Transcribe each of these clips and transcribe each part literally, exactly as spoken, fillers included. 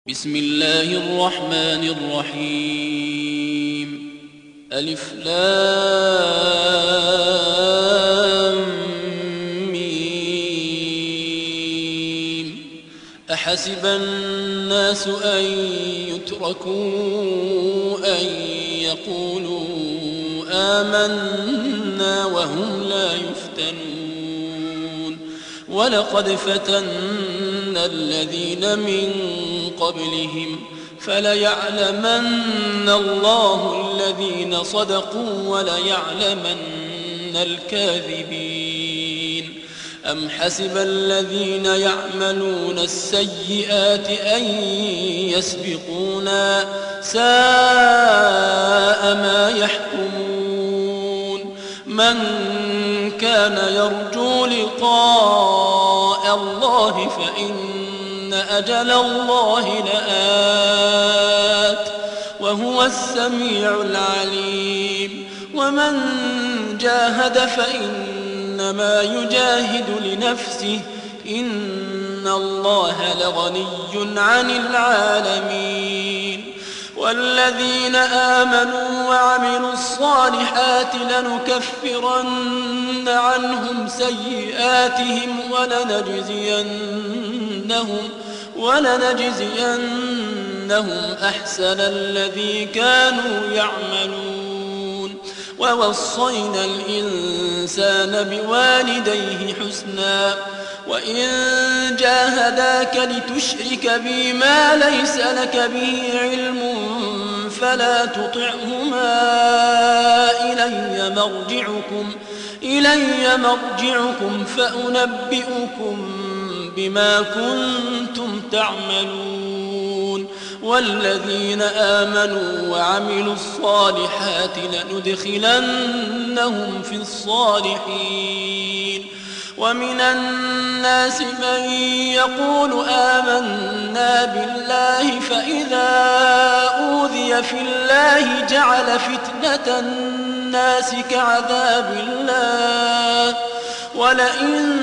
بسم الله الرحمن الرحيم ألف لام ميم أحسب الناس أن يتركوا أن يقولوا آمنا وهم لا يفتنون ولقد فتنا الذين من قبلهم فليعلمن الله الذين صدقوا وليعلمن الكاذبين أم حسب الذين يعملون السيئات أن يسبقونا ساء ما يحكمون من كان يرجو لقاء الله فإن أجل الله لآت وهو السميع العليم ومن جاهد فإنما يجاهد لنفسه إن الله لغني عن العالمين والذين آمنوا وعملوا الصالحات لنكفرن عنهم سيئاتهم ولنجزينهم ولنجزينهم أحسن الذي كانوا يعملون ووصينا الإنسان بوالديه حسنا وإن جاهداك لتشرك بي ما ليس لك به علم فلا تطعهما إلي مرجعكم إلي مرجعكم فأنبئكم بما كنتم تعملون والذين آمنوا وعملوا الصالحات لندخلنهم في الصالحين ومن الناس من يقول آمنا بالله فإذا أوذي في الله جعل فتنة الناس كعذاب الله ولئن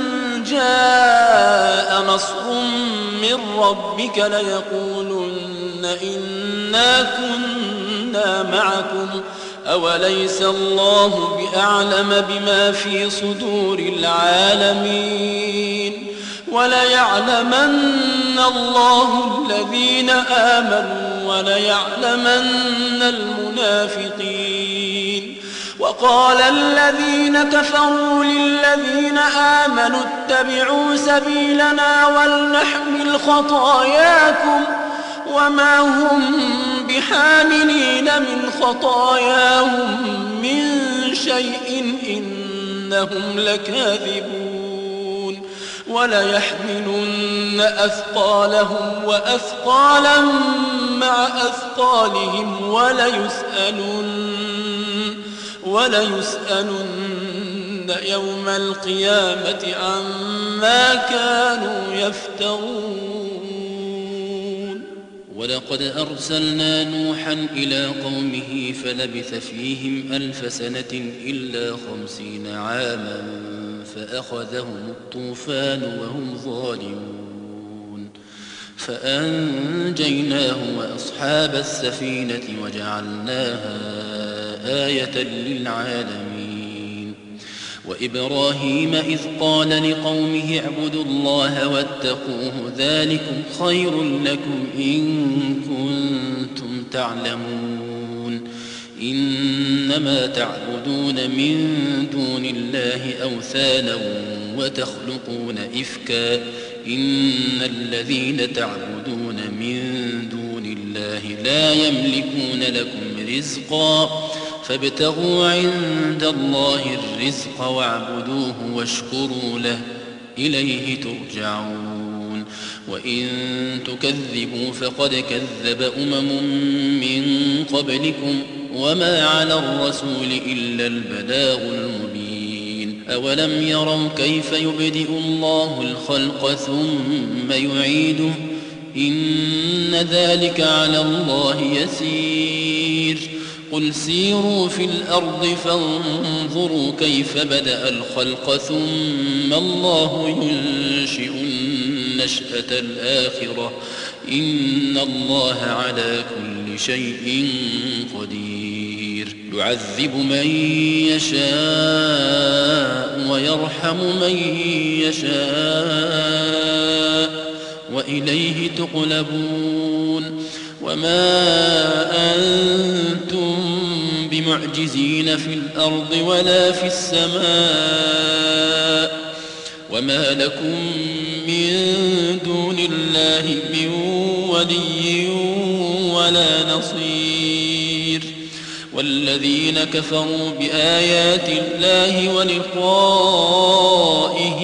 جاء نصر من ربك ليقولن إنا كنا معكم أوليس الله بأعلم بما في صدور العالمين وليعلمن الله الذين آمنوا وليعلمن المنافقين وقال الذين كفروا للذين آمنوا اتبعوا سبيلنا ولنحمل خطاياكم وما هم بحاملين من خطاياهم من شيء إنهم لكاذبون وليحملن أثقالهم وأثقالا مع أثقالهم وليسألن وليسألن يوم القيامة عما كانوا يفترون ولقد أرسلنا نوحا إلى قومه فلبث فيهم ألف سنة إلا خمسين عاما فأخذهم الطوفان وهم ظالمون فأنجيناه وأصحاب السفينة وجعلناها آية للعالمين وإبراهيم إذ قال لقومه اعبدوا الله واتقوه ذلكم خير لكم إن كنتم تعلمون إنما تعبدون من دون الله أوثانا وتخلقون إفكا إن الذين تعبدون من دون الله لا يملكون لكم رزقا فابتغوا عند الله الرزق واعبدوه واشكروا له إليه ترجعون وإن تكذبوا فقد كذب أمم من قبلكم وما على الرسول إلا البلاغ المبين أولم يروا كيف يبدئ الله الخلق ثم يعيده إن ذلك على الله يسير قل سيروا في الأرض فانظروا كيف بدأ الخلق ثم الله ينشئ النشأة الآخرة إن الله على كل شيء قدير يعذب من يشاء ويرحم من يشاء وإليه تقلبون وما أنتم بمعجزين في الأرض ولا في السماء وما لكم من دون الله من ولي ولا نصير والذين كفروا بآيات الله ولقائه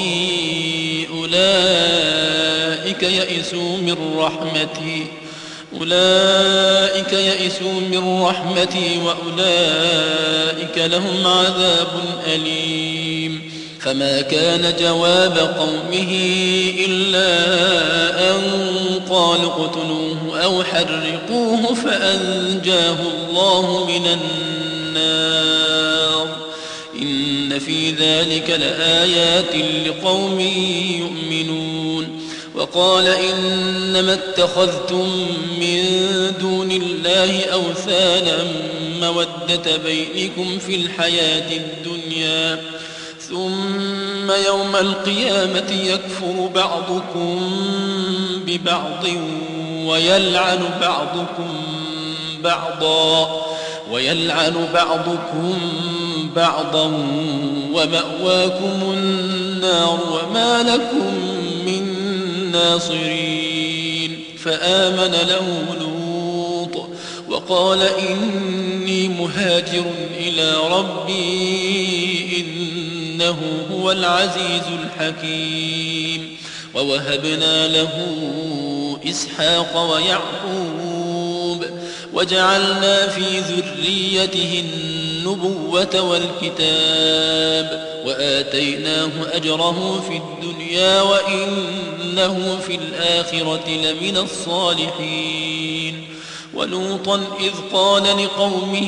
أولئك يئسوا من رحمتي أولئك يئسوا من رحمتي وأولئك لهم عذاب أليم فما كان جواب قومه إلا أن قالوا اقتلوه أو حرقوه فأنجاه الله من النار إن في ذلك لآيات لقوم يؤمنون وقال إنما اتخذتم من دون الله أوثانا مودة بينكم في الحياة الدنيا ثم يوم القيامة يكفر بعضكم ببعض ويلعن بعضكم بعضا ويلعن بعضكم بعضا ومأواكم النار وما لكم من ناصرين فآمن له لوط وقال إني مهاجر إلى ربي إنه هو العزيز الحكيم ووهبنا له إسحاق ويعقوب وجعلنا في ذريته النبوة والكتاب وآتيناه أجره في الدنيا وإنه في الآخرة لمن الصالحين ولوطا إذ قال لقومه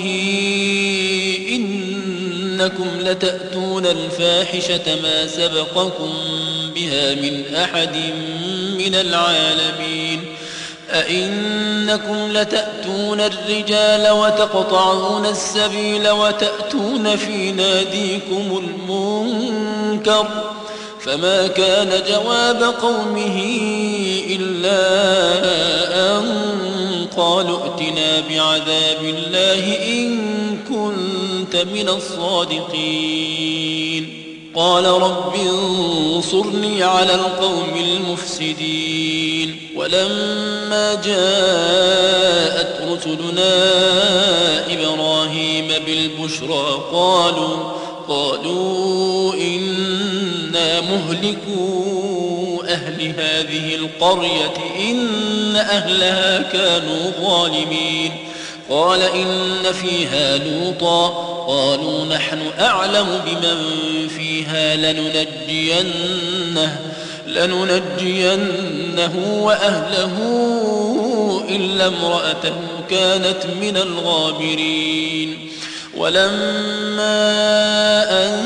إنكم لتأتون الفاحشة ما سبقكم بها من أحد من العالمين أئنكم لتأتون الرجال وتقطعون السبيل وتأتون في ناديكم المنكر فما كان جواب قومه إلا أن قالوا ائتنا بعذاب الله إن كنت من الصادقين قال رب انصرني على القوم المفسدين ولما جاءت رسلنا إبراهيم بالبشرى قالوا قالوا إنا مهلكو أهل هذه القرية إن أهلها كانوا ظالمين قال إن فيها لوطا قالوا نحن أعلم بمن فيها لننجينه لننجينه وأهله إلا امرأته كانت من الغابرين ولما أن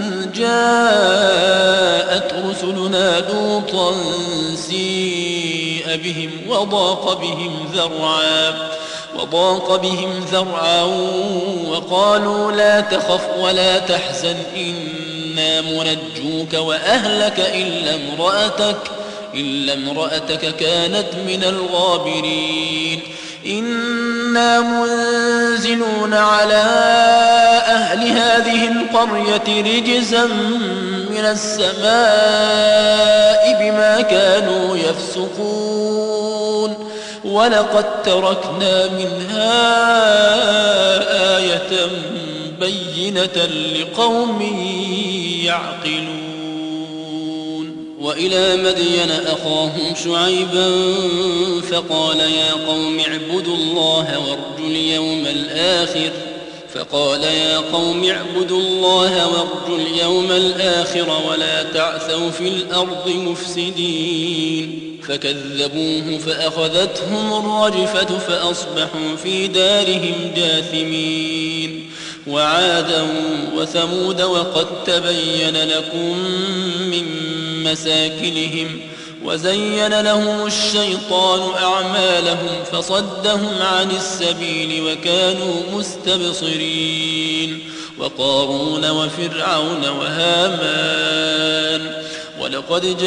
جاءت رسلنا لوطا سيء بهم وضاق بهم ذرعا وضاق بهم ذرعا وقالوا لا تخف ولا تحزن إنا منجوك وأهلك إلا امرأتك إلا امرأتك كانت من الغابرين إنا منزلون على أهل هذه القرية رجزا من السماء بما كانوا يفسقون ولقد تركنا منها آية بينة لقوم يعقلون وإلى مدين أخاهم شعيبا فقال يا قوم اعبدوا الله وارجوا اليوم الآخر فقال يا قوم اعبدوا الله وارجوا اليوم الآخر ولا تعثوا في الأرض مفسدين فكذبوه فأخذتهم الرجفة فأصبحوا في دارهم جاثمين وعادا وثمود وقد تبين لكم من مساكنهم وزين لهم الشيطان أعمالهم فصدهم عن السبيل وكانوا مستبصرين وقارون وفرعون وهامان ولقد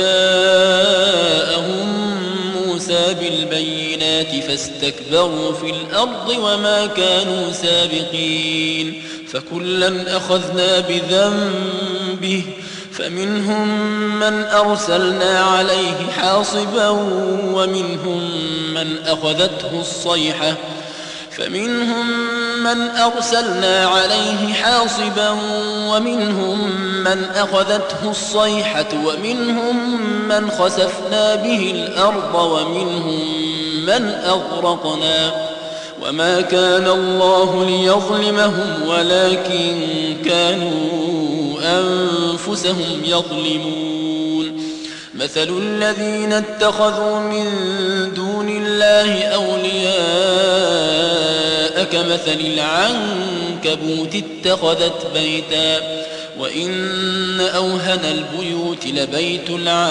جاءهم موسى بالبينات فاستكبروا في الأرض وما كانوا سابقين فكلا أخذنا بذنبه فمنهم من أرسلنا عليه حاصبا ومنهم من أخذته الصيحة فمنهم من أرسلنا عليه حاصبا ومنهم من أخذته الصيحة ومنهم من خسفنا به الأرض ومنهم من أغرقنا وما كان الله ليظلمهم ولكن كانوا أنفسهم يظلمون مثل الذين اتخذوا من دون الله أولياء كمثل العنكبوت اتخذت بيتا وإن أوهن البيوت لبيت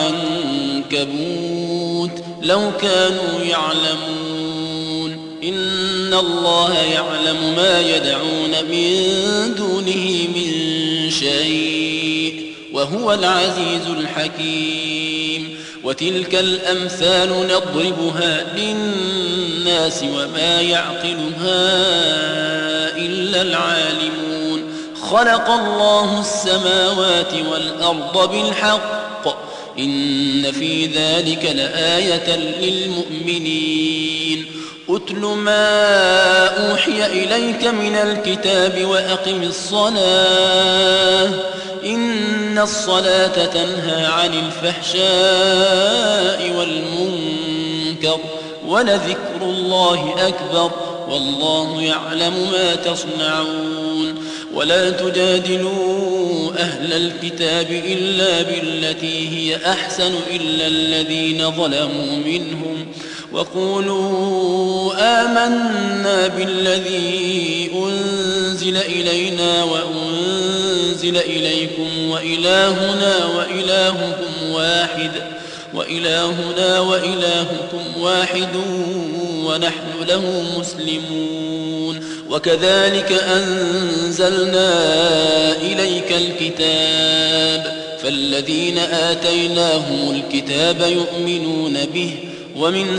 العنكبوت لو كانوا يعلمون إن الله يعلم ما يدعون من دونه من شيء وهو العزيز الحكيم وتلك الأمثال نضربها للناس وما يعقلها إلا العالمون خلق الله السماوات والأرض بالحق إن في ذلك لآية للمؤمنين أتل ما أوحي إليك من الكتاب وأقم الصلاة إن الصلاة تنهى عن الفحشاء والمنكر ولذكر الله أكبر والله يعلم ما تصنعون ولا تجادلوا أهل الكتاب إلا بالتي هي أحسن إلا الذين ظلموا منهم وقولوا آمنا بالذي أنزل إلينا وأنزل إليكم وإلهنا وإلهكم واحد وإلهنا وإلهكم واحد ونحن له مسلمون وكذلك أنزلنا إليك الكتاب فالذين آتيناهم الكتاب يؤمنون به ومن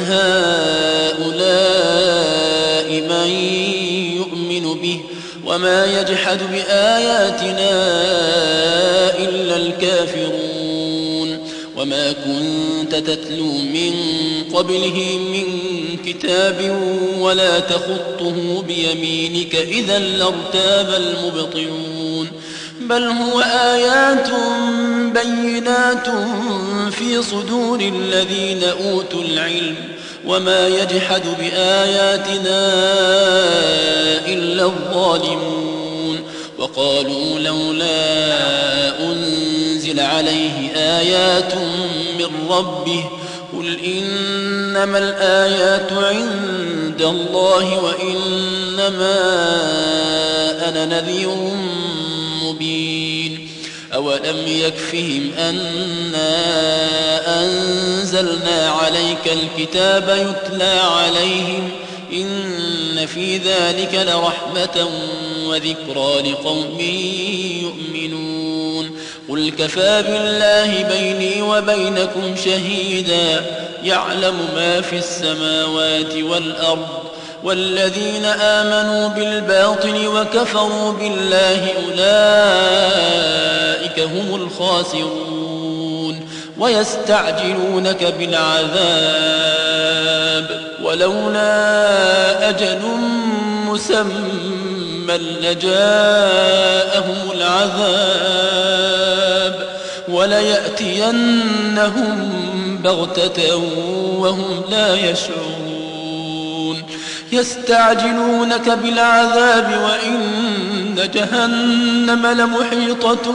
هؤلاء من يؤمن به وما يجحد بآياتنا إلا الكافرون وما كنت تتلو من قبله من كتاب ولا تخطه بيمينك إذا لارتاب المبطلون بل هو آيات بينات في صدور الذين أوتوا العلم وما يجحد بآياتنا إلا الظالمون وقالوا لولا أنزل عليه آيات من ربه قل إنما الآيات عند الله وإنما أنا نذير مبين أولم يكفهم أنا أنزلنا عليك الكتاب يتلى عليهم إن في ذلك لرحمة وذكرى لقوم يؤمنون قل كفى بالله بيني وبينكم شهيدا يعلم ما في السماوات والأرض والذين آمنوا بالباطل وكفروا بالله أولئك هم الخاسرون ويستعجلونك بالعذاب ولولا أجل مسمى لجاءهم العذاب وليأتينهم بغتة وهم لا يشعرون يستعجلونك بالعذاب وإن جهنم لمحيطة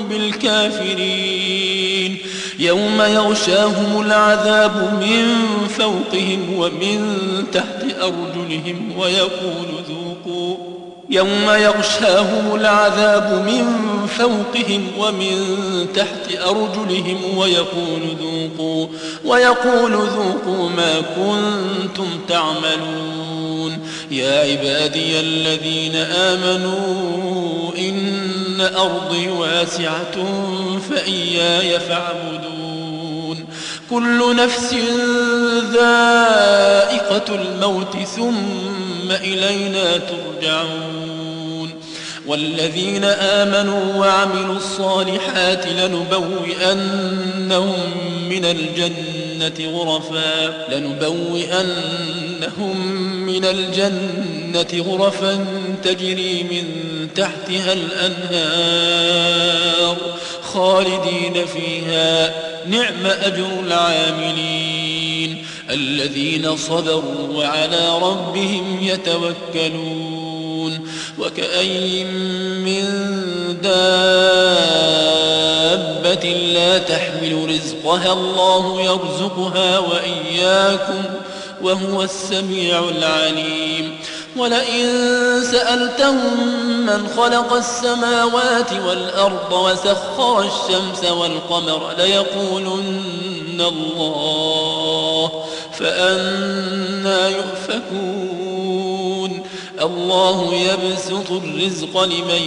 بالكافرين يوم يغشاهم العذاب من فوقهم ومن تحت أرجلهم ويقول ذوقوا يوم يغشاهم العذاب من فوقهم ومن تحت أرجلهم ويقول ذوقوا, ويقول ذوقوا ما كنتم تعملون. يا عبادي الذين آمنوا إن أرضي واسعة فإياي فاعبدون. كل نفس ذائقة الموت ثم إلينا ترجعون. والذين آمنوا وعملوا الصالحات لنبوئنهم من الجنة غرفا لنبوئنهم من الجنة غرفا تجري من تحتها الأنهار خالدين فيها نعم أجر العاملين الذين صبروا وعلى ربهم يتوكلون. وكأي من دابة لا تحمل رزقها الله يرزقها وإياكم وهو السميع العليم. ولئن سألتهم من خلق السماوات والأرض وسخر الشمس والقمر ليقولن الله فأنى يؤفكون. الله يبسط الرزق لمن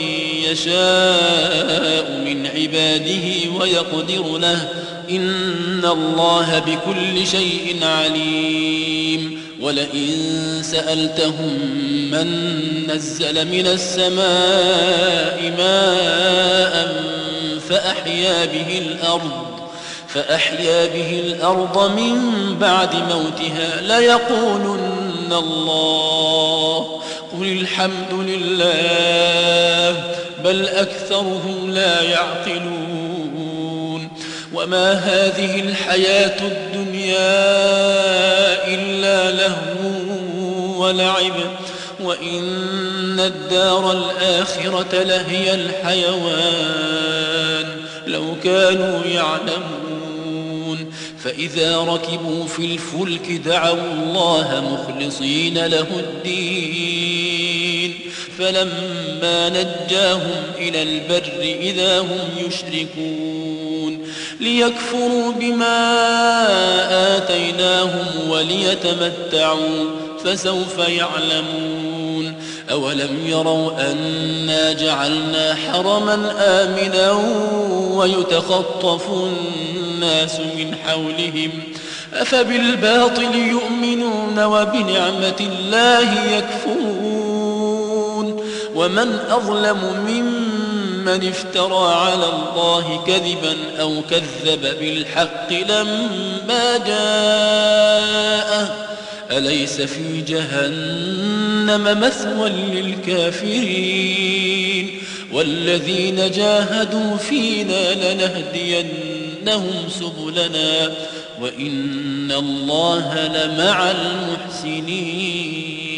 يشاء من عباده ويقدر له إن الله بكل شيء عليم. ولئن سألتهم من نزل من السماء ماء فأحيا به الأرض فأحيا به الأرض من بعد موتها ليقولن الله قل الحمد لله بل أكثرهم لا يعقلون. وما هذه الحياة الدنيا إلا لهو ولعب وإن الدار الآخرة لهي الحيوان لو كانوا يعلمون. فإذا ركبوا في الفلك دعوا الله مخلصين له الدين فلما نجاهم إلى البر إذا هم يشركون ليكفروا بما آتيناهم وليتمتعوا فسوف يعلمون. أولم يروا أنا جعلنا حرما آمنا ويتخطف الناس من حولهم أفبالباطل يؤمنون وبنعمة الله يكفرون. ومن أظلم ممن افترى على الله كذبا أو كذب بالحق لما جاءه أليس في جهنم مثوى للكافرين. والذين جاهدوا فينا لنهدينهم سبلنا وإن الله لمع المحسنين.